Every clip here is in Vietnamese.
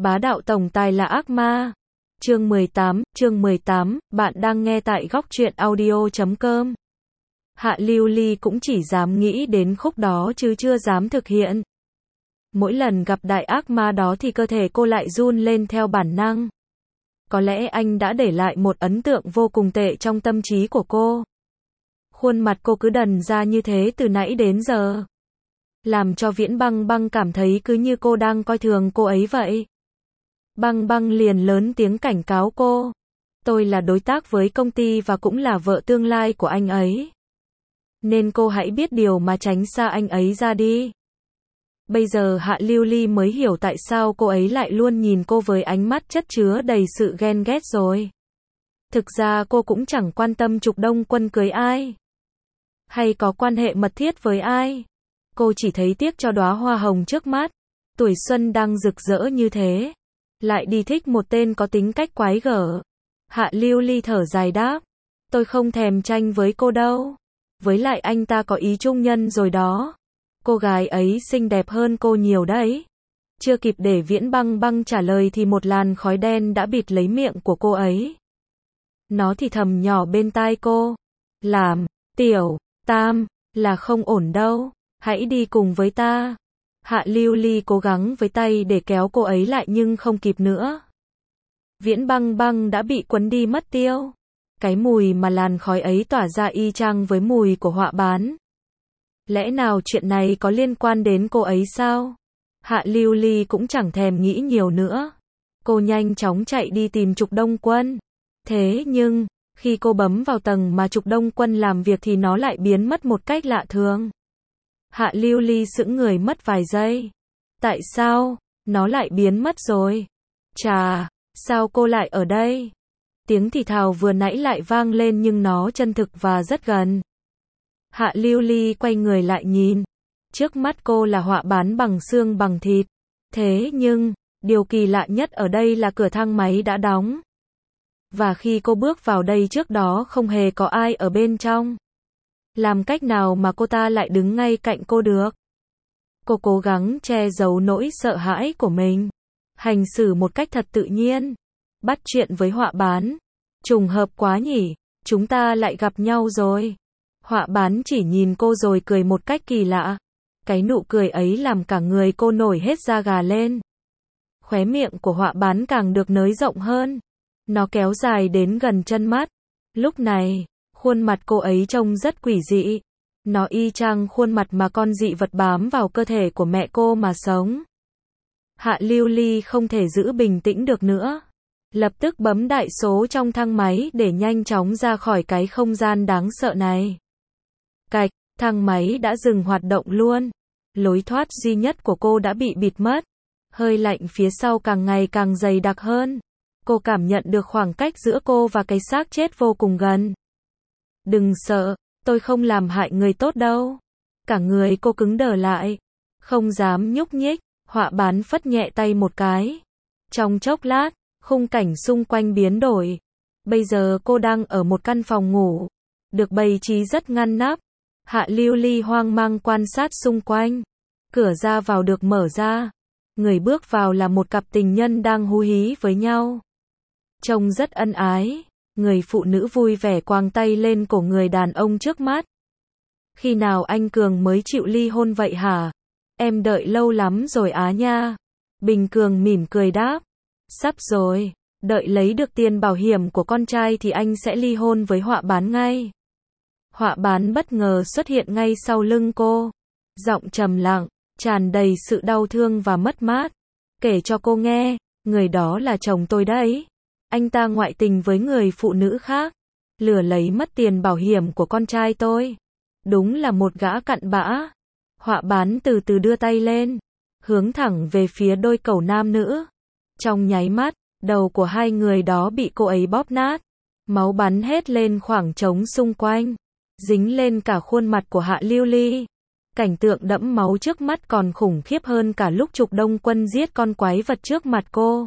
Bá đạo tổng tài là ác ma. Chương 18, bạn đang nghe tại góc truyện audio.com. Hạ Lưu Ly cũng chỉ dám nghĩ đến khúc đó chứ chưa dám thực hiện. Mỗi lần gặp đại ác ma đó thì cơ thể cô lại run lên theo bản năng. Có lẽ anh đã để lại một ấn tượng vô cùng tệ trong tâm trí của cô. Khuôn mặt cô cứ đần ra như thế từ nãy đến giờ, làm cho Viễn Băng Băng cảm thấy cứ như cô đang coi thường cô ấy vậy. Băng Băng liền lớn tiếng cảnh cáo cô. Tôi là đối tác với công ty và cũng là vợ tương lai của anh ấy. Nên cô hãy biết điều mà tránh xa anh ấy ra đi. Bây giờ Hạ Lưu Ly mới hiểu tại sao cô ấy lại luôn nhìn cô với ánh mắt chất chứa đầy sự ghen ghét rồi. Thực ra cô cũng chẳng quan tâm Trục Đông Quân cưới ai, hay có quan hệ mật thiết với ai. Cô chỉ thấy tiếc cho đóa hoa hồng trước mắt. Tuổi xuân đang rực rỡ như thế, lại đi thích một tên có tính cách quái gở. Hạ Lưu Ly thở dài đáp. Tôi không thèm tranh với cô đâu. Với lại anh ta có ý trung nhân rồi đó. Cô gái ấy xinh đẹp hơn cô nhiều đấy. Chưa kịp để Viễn Băng Băng trả lời thì một làn khói đen đã bịt lấy miệng của cô ấy. Nó thì thầm nhỏ bên tai cô. Làm, Tiểu Tam, là không ổn đâu. Hãy đi cùng với ta. Hạ Lưu Ly cố gắng với tay để kéo cô ấy lại nhưng không kịp nữa. Viễn Băng Băng đã bị cuốn đi mất tiêu. Cái mùi mà làn khói ấy tỏa ra y chang với mùi của họa bán. Lẽ nào chuyện này có liên quan đến cô ấy sao? Hạ Lưu Ly cũng chẳng thèm nghĩ nhiều nữa. Cô nhanh chóng chạy đi tìm Trục Đông Quân. Thế nhưng, khi cô bấm vào tầng mà Trục Đông Quân làm việc thì nó lại biến mất một cách lạ thường. Hạ Lưu Ly sững người mất vài giây. Tại sao? Nó lại biến mất rồi. Chà, sao cô lại ở đây? Tiếng thì thào vừa nãy lại vang lên nhưng nó chân thực và rất gần. Hạ Lưu Ly quay người lại nhìn. Trước mắt cô là họa bán bằng xương bằng thịt. Thế nhưng, điều kỳ lạ nhất ở đây là cửa thang máy đã đóng. Và khi cô bước vào đây trước đó không hề có ai ở bên trong. Làm cách nào mà cô ta lại đứng ngay cạnh cô được? Cô cố gắng che giấu nỗi sợ hãi của mình. Hành xử một cách thật tự nhiên. Bắt chuyện với họa bán. Trùng hợp quá nhỉ, chúng ta lại gặp nhau rồi. Họa bán chỉ nhìn cô rồi cười một cách kỳ lạ. Cái nụ cười ấy làm cả người cô nổi hết da gà lên. Khóe miệng của họa bán càng được nới rộng hơn. Nó kéo dài đến gần chân mắt. Lúc này, khuôn mặt cô ấy trông rất quỷ dị. Nó y chang khuôn mặt mà con dị vật bám vào cơ thể của mẹ cô mà sống. Hạ Lưu Ly không thể giữ bình tĩnh được nữa. Lập tức bấm đại số trong thang máy để nhanh chóng ra khỏi cái không gian đáng sợ này. Cạch, thang máy đã dừng hoạt động luôn. Lối thoát duy nhất của cô đã bị bịt mất. Hơi lạnh phía sau càng ngày càng dày đặc hơn. Cô cảm nhận được khoảng cách giữa cô và cái xác chết vô cùng gần. Đừng sợ, tôi không làm hại người tốt đâu. Cả người cô cứng đờ lại. Không dám nhúc nhích, họa bán phất nhẹ tay một cái. Trong chốc lát, khung cảnh xung quanh biến đổi. Bây giờ cô đang ở một căn phòng ngủ. Được bày trí rất ngăn nắp. Hạ Lưu Ly hoang mang quan sát xung quanh. Cửa ra vào được mở ra. Người bước vào là một cặp tình nhân đang hú hí với nhau. Trông rất ân ái. Người phụ nữ vui vẻ quàng tay lên cổ người đàn ông trước mắt. Khi nào anh Cường mới chịu ly hôn vậy hả? Em đợi lâu lắm rồi á nha. Bình Cường mỉm cười đáp. Sắp rồi, đợi lấy được tiền bảo hiểm của con trai thì anh sẽ ly hôn với họa bán ngay. Họa bán bất ngờ xuất hiện ngay sau lưng cô. Giọng trầm lặng, tràn đầy sự đau thương và mất mát. Kể cho cô nghe, người đó là chồng tôi đấy. Anh ta ngoại tình với người phụ nữ khác. Lừa lấy mất tiền bảo hiểm của con trai tôi. Đúng là một gã cặn bã. Họa bán từ từ đưa tay lên. Hướng thẳng về phía đôi cẩu nam nữ. Trong nháy mắt, đầu của hai người đó bị cô ấy bóp nát. Máu bắn hết lên khoảng trống xung quanh. Dính lên cả khuôn mặt của Hạ Lưu Ly. Cảnh tượng đẫm máu trước mắt còn khủng khiếp hơn cả lúc Trục Đông Quân giết con quái vật trước mặt cô.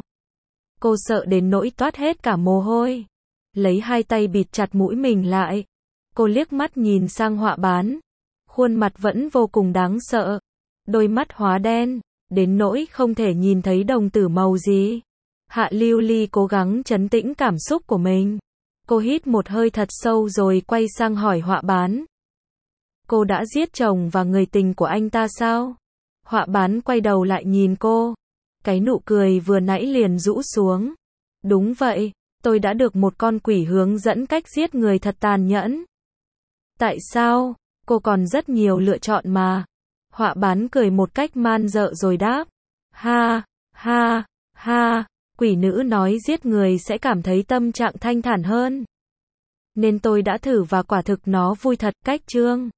Cô sợ đến nỗi toát hết cả mồ hôi. Lấy hai tay bịt chặt mũi mình lại. Cô liếc mắt nhìn sang họa bán. Khuôn mặt vẫn vô cùng đáng sợ. Đôi mắt hóa đen, đến nỗi không thể nhìn thấy đồng tử màu gì. Hạ Lưu Ly cố gắng trấn tĩnh cảm xúc của mình. Cô hít một hơi thật sâu rồi quay sang hỏi họa bán. Cô đã giết chồng và người tình của anh ta sao? Họa bán quay đầu lại nhìn cô. Cái nụ cười vừa nãy liền rũ xuống. Đúng vậy, tôi đã được một con quỷ hướng dẫn cách giết người thật tàn nhẫn. Tại sao? Cô còn rất nhiều lựa chọn mà. Họa bán cười một cách man dợ rồi đáp. Ha, ha, ha, quỷ nữ nói giết người sẽ cảm thấy tâm trạng thanh thản hơn. Nên tôi đã thử và quả thực nó vui thật. Cách chương